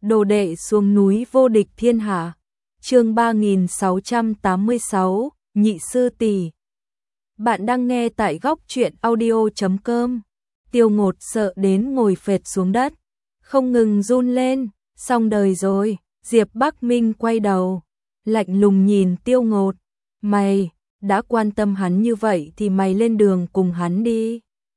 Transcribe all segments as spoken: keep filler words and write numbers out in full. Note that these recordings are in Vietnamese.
Đồ đệ xuống núi vô địch thiên hạ. Chương ba nghìn sáu trăm tám mươi sáu, Nhị sư tỷ. Bạn đang nghe tại góc truyện audio chấm com. Tiêu Ngột sợ đến ngồi phệt xuống đất, không ngừng run lên, xong đời rồi. Diệp Bắc Minh quay đầu, lạnh lùng nhìn Tiêu Ngột, "Mày đã quan tâm hắn như vậy thì mày lên đường cùng hắn đi."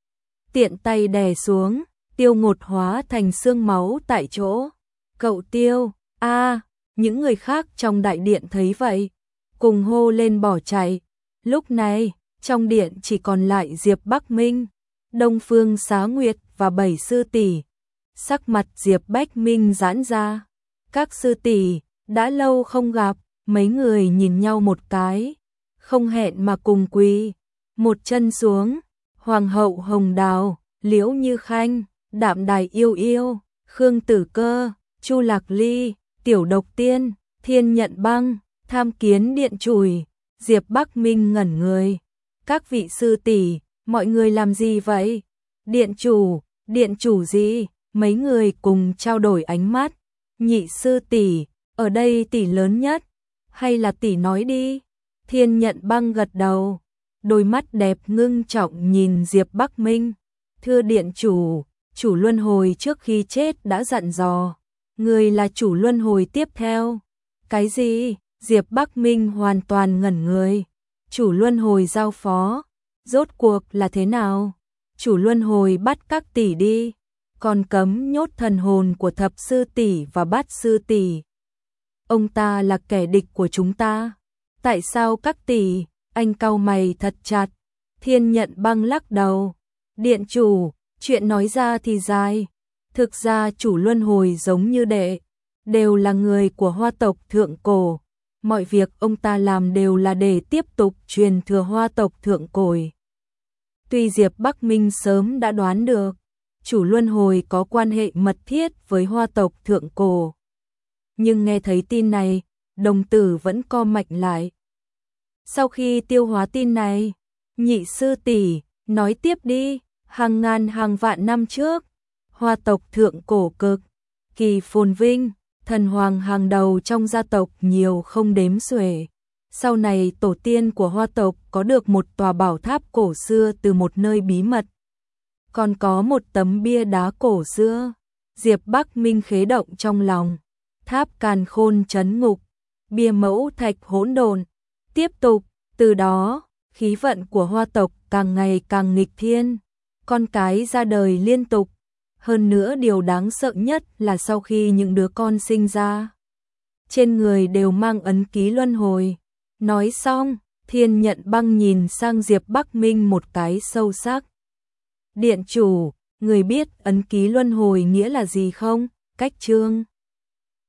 Tiện tay đè xuống, Tiêu Ngột hóa thành xương máu tại chỗ. "Cậu Tiêu, a!" Những người khác trong đại điện thấy vậy, cùng hô lên bỏ chạy. Lúc này, trong điện chỉ còn lại Diệp Bắc Minh, Đông Phương Xá Nguyệt và bảy sư tỷ. Sắc mặt Diệp Bắc Minh giãn ra. "Các sư tỷ, đã lâu không gặp." Mấy người nhìn nhau một cái, không hẹn mà cùng quỳ một chân xuống. Hoàng hậu Hồng Đào, Liễu Như Khanh, Đạm Đài Yêu Yêu, Khương Tử Cơ, Chu Lạc Ly, Tiểu Độc Tiên, Thiên Nhận Băng, tham kiến điện chùi. Diệp Bắc Minh ngẩn người. "Các vị sư tỷ, mọi người làm gì vậy?" "Điện chủ, điện chủ gì?" Mấy người cùng trao đổi ánh mắt. "Nhị sư tỷ, ở đây tỷ lớn nhất, hay là tỷ nói đi?" Thiên Nhận Băng gật đầu, đôi mắt đẹp ngưng trọng nhìn Diệp Bắc Minh. "Thưa điện chủ, chủ luân hồi trước khi chết đã dặn dò, người là chủ luân hồi tiếp theo." "Cái gì?" Diệp Bắc Minh hoàn toàn ngẩn người. "Chủ luân hồi giao phó, rốt cuộc là thế nào?" "Chủ luân hồi bắt các tỷ đi, còn cấm nhốt thần hồn của thập sư tỷ và bát sư tỷ. Ông ta là kẻ địch của chúng ta." "Tại sao các tỷ?" Anh cau mày thật chặt. Thiên Nhận Băng lắc đầu. "Điện chủ, chuyện nói ra thì dài. Thực ra chủ luân hồi giống như đệ, đều là người của Hoa tộc thượng cổ. Mọi việc ông ta làm đều là để tiếp tục truyền thừa Hoa tộc thượng cổ." Tuy Diệp Bắc Minh sớm đã đoán được, chủ luân hồi có quan hệ mật thiết với Hoa tộc thượng cổ, nhưng nghe thấy tin này, đồng tử vẫn co mạnh lại. Sau khi tiêu hóa tin này, "Nhị sư tỷ, nói tiếp đi." "Hàng ngàn hàng vạn năm trước, Hoa tộc thượng cổ cực kỳ phồn vinh, thần hoàng hàng đầu trong gia tộc nhiều không đếm xuể. Sau này tổ tiên của Hoa tộc có được một tòa bảo tháp cổ xưa từ một nơi bí mật, còn có một tấm bia đá cổ xưa." Diệp Bắc Minh khế động trong lòng. "Tháp Càn Khôn trấn ngục, bia mẫu thạch hỗn độn." Tiếp tục, "Từ đó, khí vận của Hoa tộc càng ngày càng nghịch thiên, con cái ra đời liên tục. Hơn nữa điều đáng sợ nhất là sau khi những đứa con sinh ra, trên người đều mang ấn ký luân hồi." Nói xong, Thiên Nhận Băng nhìn sang Diệp Bắc Minh một cái sâu sắc. "Điện chủ, người biết ấn ký luân hồi nghĩa là gì không?" "Cách chương."